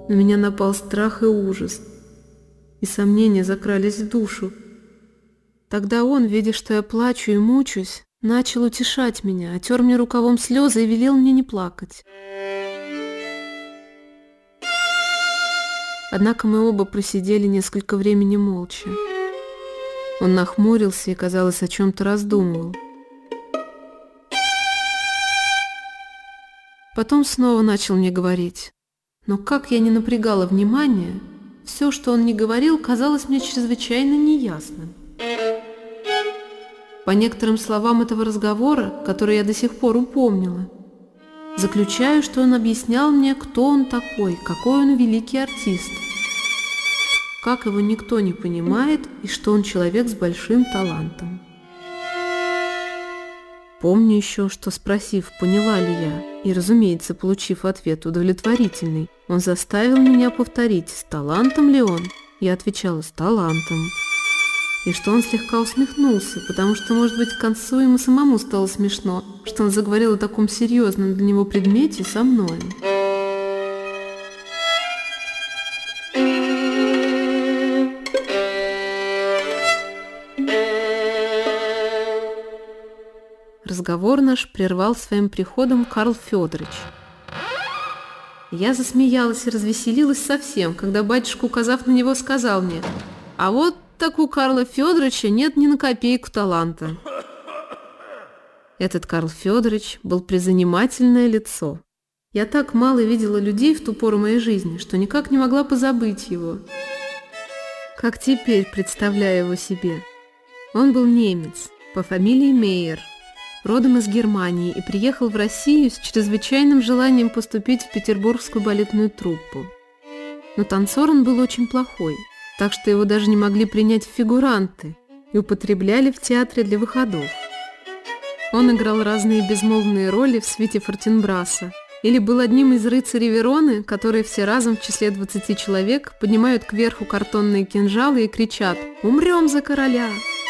На меня напал страх и ужас, и сомнения закрались в душу. Тогда он, видя, что я плачу и мучаюсь, начал утешать меня, отер мне рукавом слезы и велел мне не плакать. Однако мы оба просидели несколько времени молча. Он нахмурился и, казалось, о чем-то раздумывал. Потом снова начал мне говорить. Но как я не напрягала внимание, все, что он ни говорил, казалось мне чрезвычайно неясным. По некоторым словам этого разговора, которые я до сих пор упомнила, заключаю, что он объяснял мне, кто он такой, какой он великий артист, как его никто не понимает и что он человек с большим талантом. Помню еще, что, спросив, поняла ли я, и, разумеется, получив ответ удовлетворительный, он заставил меня повторить, с талантом ли он. Я отвечала, с талантом. И что он слегка усмехнулся, потому что, может быть, к концу ему самому стало смешно, что он заговорил о таком серьезном для него предмете со мной. Разговор наш прервал своим приходом Карл Федорович. Я засмеялась и развеселилась совсем, когда батюшка, указав на него, сказал мне: «А вот так у Карла Федоровича нет ни на копейку таланта». Этот Карл Федорович был призанимательное лицо. Я так мало видела людей в ту пору моей жизни, что никак не могла позабыть его. Как теперь представляю его себе. Он был немец, по фамилии Мейер, родом из Германии, и приехал в Россию с чрезвычайным желанием поступить в петербургскую балетную труппу. Но танцор он был очень плохой, так что его даже не могли принять в фигуранты и употребляли в театре для выходов. Он играл разные безмолвные роли в свите Фортенбраса или был одним из рыцарей Вероны, которые все разом в числе 20 человек поднимают кверху картонные кинжалы и кричат «Умрем за короля!».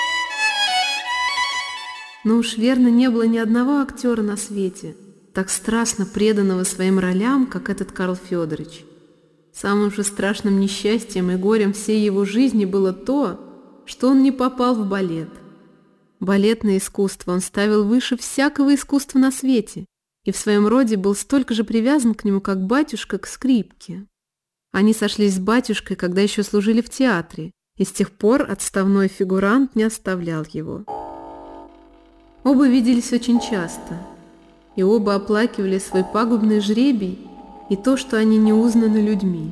Но уж верно не было ни одного актера на свете, так страстно преданного своим ролям, как этот Карл Федорович. Самым же страшным несчастьем и горем всей его жизни было то, что он не попал в балет. Балетное искусство он ставил выше всякого искусства на свете и в своем роде был столько же привязан к нему, как батюшка к скрипке. Они сошлись с батюшкой, когда еще служили в театре, и с тех пор отставной фигурант не оставлял его. Оба виделись очень часто, и оба оплакивали свой пагубный жребий и то, что они не узнаны людьми.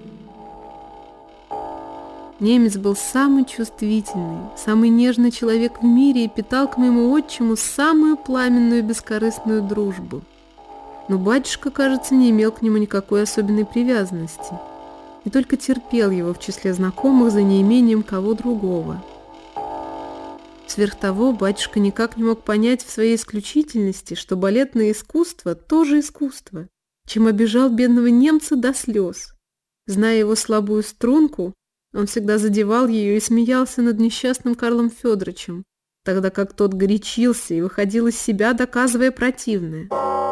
Немец был самый чувствительный, самый нежный человек в мире и питал к моему отчиму самую пламенную и бескорыстную дружбу. Но батюшка, кажется, не имел к нему никакой особенной привязанности и только терпел его в числе знакомых за неимением кого другого. Сверх того, батюшка никак не мог понять в своей исключительности, что балетное искусство тоже искусство, чем обижал бедного немца до слез. Зная его слабую струнку, он всегда задевал ее и смеялся над несчастным Карлом Федоровичем, тогда как тот горячился и выходил из себя, доказывая противное.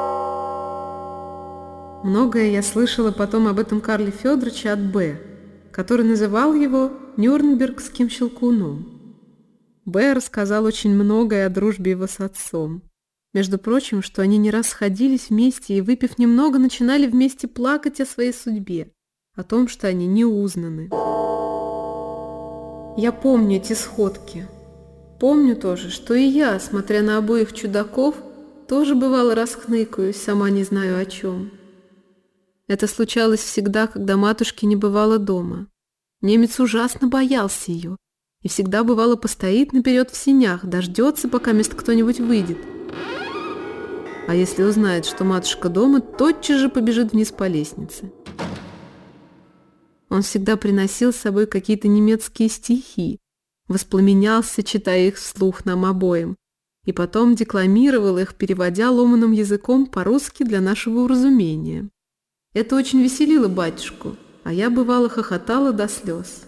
Многое я слышала потом об этом Карле Федоровиче от Б., который называл его Нюрнбергским щелкуном. Б. рассказал очень многое о дружбе его с отцом. Между прочим, что они не раз сходились вместе и, выпив немного, начинали вместе плакать о своей судьбе, о том, что они не узнаны. Я помню эти сходки. Помню тоже, что и я, смотря на обоих чудаков, тоже бывало расхныкаюсь, сама не знаю о чем. Это случалось всегда, когда матушки не бывало дома. Немец ужасно боялся ее и всегда, бывало, постоит наперед в сенях, дождется, пока мест кто-нибудь выйдет. А если узнает, что матушка дома, тотчас же побежит вниз по лестнице. Он всегда приносил с собой какие-то немецкие стихи, воспламенялся, читая их вслух нам обоим, и потом декламировал их, переводя ломаным языком по-русски для нашего уразумения. Это очень веселило батюшку, а я, бывало, хохотала до слез.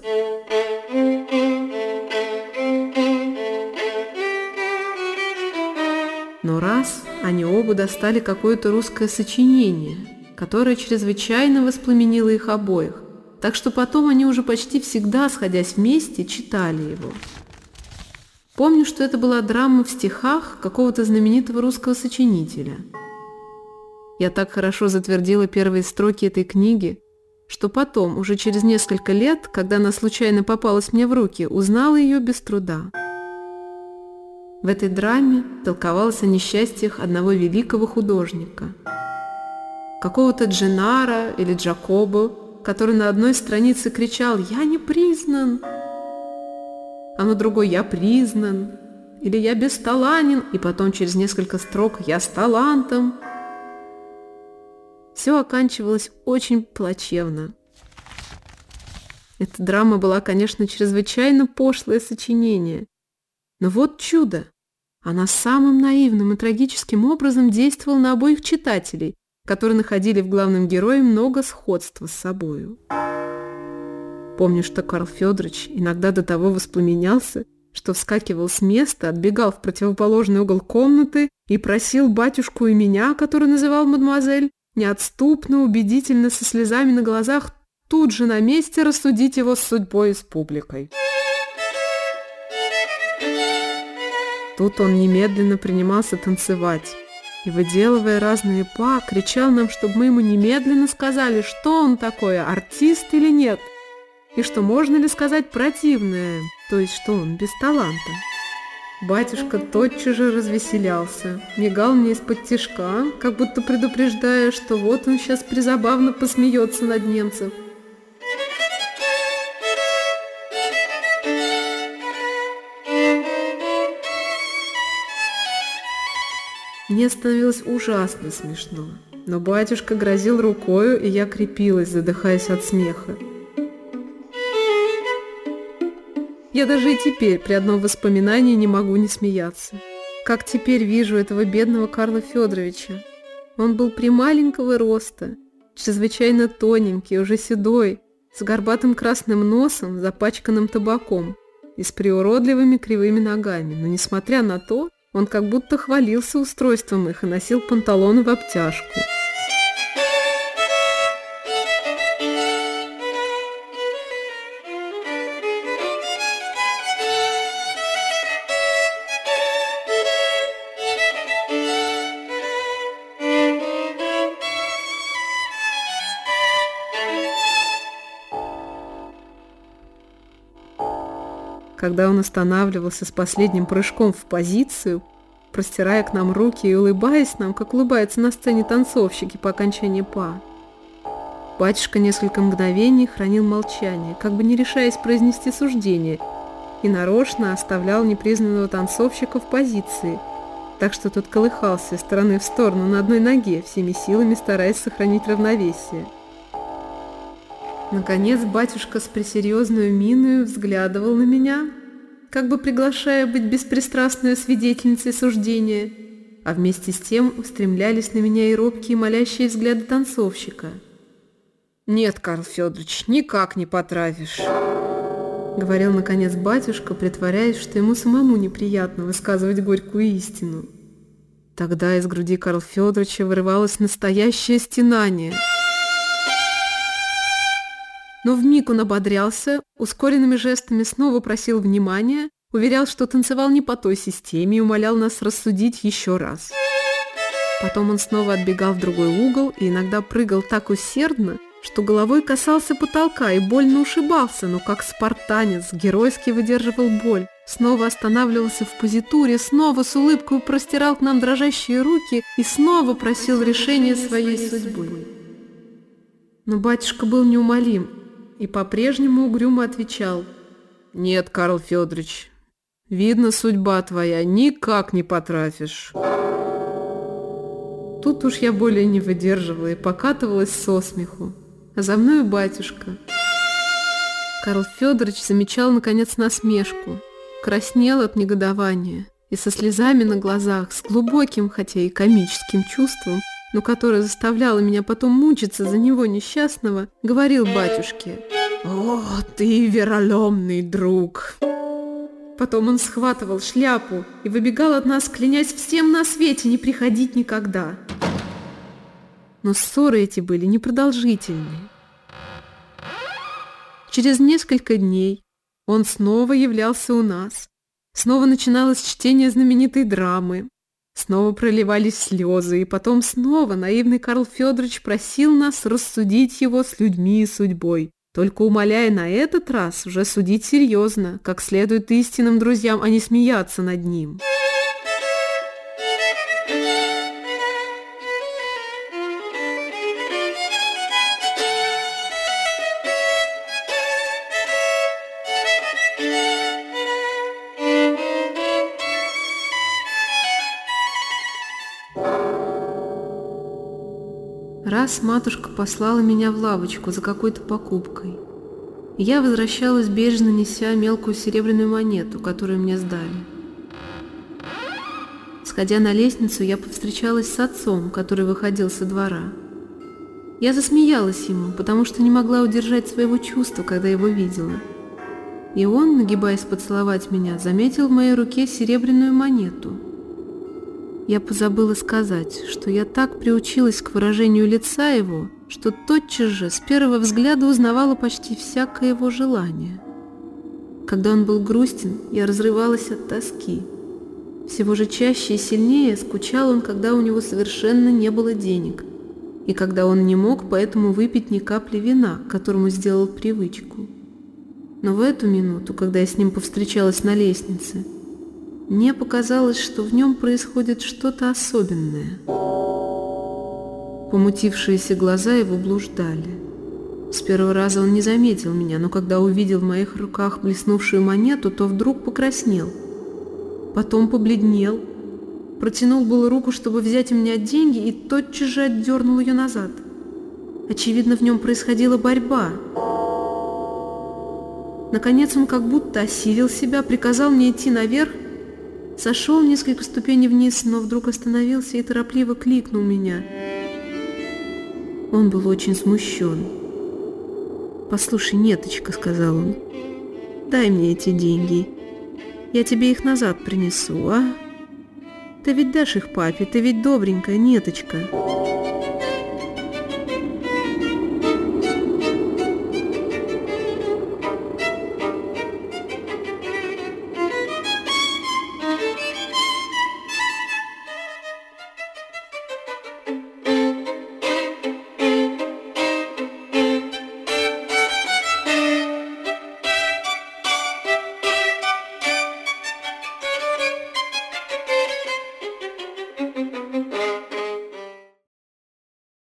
Но раз они оба достали какое-то русское сочинение, которое чрезвычайно воспламенило их обоих, так что потом они уже почти всегда, сходясь вместе, читали его. Помню, что это была драма в стихах какого-то знаменитого русского сочинителя. Я так хорошо затвердила первые строки этой книги, что потом, уже через несколько лет, когда она случайно попалась мне в руки, узнала ее без труда. В этой драме толковалось о несчастьях одного великого художника, какого-то Дженара или Джакобо, который на одной странице кричал «Я не признан», а на другой «Я признан», или «Я бесталанен», и потом через несколько строк «Я с талантом». Все оканчивалось очень плачевно. Эта драма была, конечно, чрезвычайно пошлое сочинение. Но вот чудо! Она самым наивным и трагическим образом действовала на обоих читателей, которые находили в главном герое много сходства с собою. Помню, что Карл Федорович иногда до того воспламенялся, что вскакивал с места, отбегал в противоположный угол комнаты и просил батюшку и меня, который называл мадемуазель, неотступно, убедительно, со слезами на глазах, тут же на месте рассудить его с судьбой и с публикой. Тут он немедленно принимался танцевать и, выделывая разные па, кричал нам, чтобы мы ему немедленно сказали, что он такое, артист или нет, и что можно ли сказать противное, то есть что он без таланта. Батюшка тотчас же развеселялся, мигал мне из-под тишка, как будто предупреждая, что вот он сейчас призабавно посмеется над немцем. Мне становилось ужасно смешно, но батюшка грозил рукою, и я крепилась, задыхаясь от смеха. Я даже и теперь при одном воспоминании не могу не смеяться. Как теперь вижу этого бедного Карла Федоровича. Он был прималенького роста, чрезвычайно тоненький, уже седой, с горбатым красным носом, запачканным табаком и с приуродливыми кривыми ногами, но, несмотря на то, он как будто хвалился устройством их и носил панталоны в обтяжку. Когда он останавливался с последним прыжком в позицию, простирая к нам руки и улыбаясь нам, как улыбаются на сцене танцовщики по окончании па. Батюшка несколько мгновений хранил молчание, как бы не решаясь произнести суждение, и нарочно оставлял непризнанного танцовщика в позиции, так что тот колыхался из стороны в сторону на одной ноге, всеми силами стараясь сохранить равновесие. Наконец батюшка с пресерьезной миною взглядывал на меня, как бы приглашая быть беспристрастной свидетельницей суждения, а вместе с тем устремлялись на меня и робкие молящие взгляды танцовщика. «Нет, Карл Федорович, никак не потравишь», — говорил наконец батюшка, притворяясь, что ему самому неприятно высказывать горькую истину. Тогда из груди Карла Федоровича вырывалось настоящее стенание. Но вмиг он ободрялся, ускоренными жестами снова просил внимания, уверял, что танцевал не по той системе и умолял нас рассудить еще раз. Потом он снова отбегал в другой угол и иногда прыгал так усердно, что головой касался потолка и больно ушибался, но как спартанец геройски выдерживал боль, снова останавливался в позитуре, снова с улыбкой простирал к нам дрожащие руки и снова просил решения своей судьбы. Но батюшка был неумолим и по-прежнему угрюмо отвечал: «Нет, Карл Федорович, видно, судьба твоя, никак не потрафишь». Тут уж я более не выдерживала и покатывалась со смеху, а за мною батюшка. Карл Федорович замечал, наконец, насмешку, краснел от негодования и со слезами на глазах, с глубоким, хотя и комическим чувством, но которое заставляло меня потом мучиться за него несчастного, говорил батюшке: «О, ты вероломный друг!» Потом он схватывал шляпу и выбегал от нас, клянясь всем на свете не приходить никогда. Но ссоры эти были непродолжительные. Через несколько дней он снова являлся у нас. Снова начиналось чтение знаменитой драмы. Снова проливались слезы, и потом снова наивный Карл Федорович просил нас рассудить его с людьми и судьбой, только умоляя на этот раз уже судить серьезно, как следует истинным друзьям, а не смеяться над ним. Раз матушка послала меня в лавочку за какой-то покупкой, и я возвращалась, бережно неся мелкую серебряную монету, которую мне сдали. Сходя на лестницу, я повстречалась с отцом, который выходил со двора. Я засмеялась ему, потому что не могла удержать своего чувства, когда его видела. И он, нагибаясь поцеловать меня, заметил в моей руке серебряную монету. Я позабыла сказать, что я так приучилась к выражению лица его, что тотчас же с первого взгляда узнавала почти всякое его желание. Когда он был грустен, я разрывалась от тоски. Всего же чаще и сильнее скучал он, когда у него совершенно не было денег, и когда он не мог поэтому выпить ни капли вина, к которому сделал привычку. Но в эту минуту, когда я с ним повстречалась на лестнице, мне показалось, что в нем происходит что-то особенное. Помутившиеся глаза его блуждали. С первого раза он не заметил меня, но когда увидел в моих руках блеснувшую монету, то вдруг покраснел. Потом побледнел, протянул было руку, чтобы взять у меня деньги, и тотчас же отдернул ее назад. Очевидно, в нем происходила борьба. Наконец он как будто осилил себя, приказал мне идти наверх, сошел несколько ступеней вниз, но вдруг остановился и торопливо кликнул меня. Он был очень смущен. «Послушай, Неточка», — сказал он, — «дай мне эти деньги. Я тебе их назад принесу, а? Ты ведь дашь их папе, ты ведь добренькая, Неточка».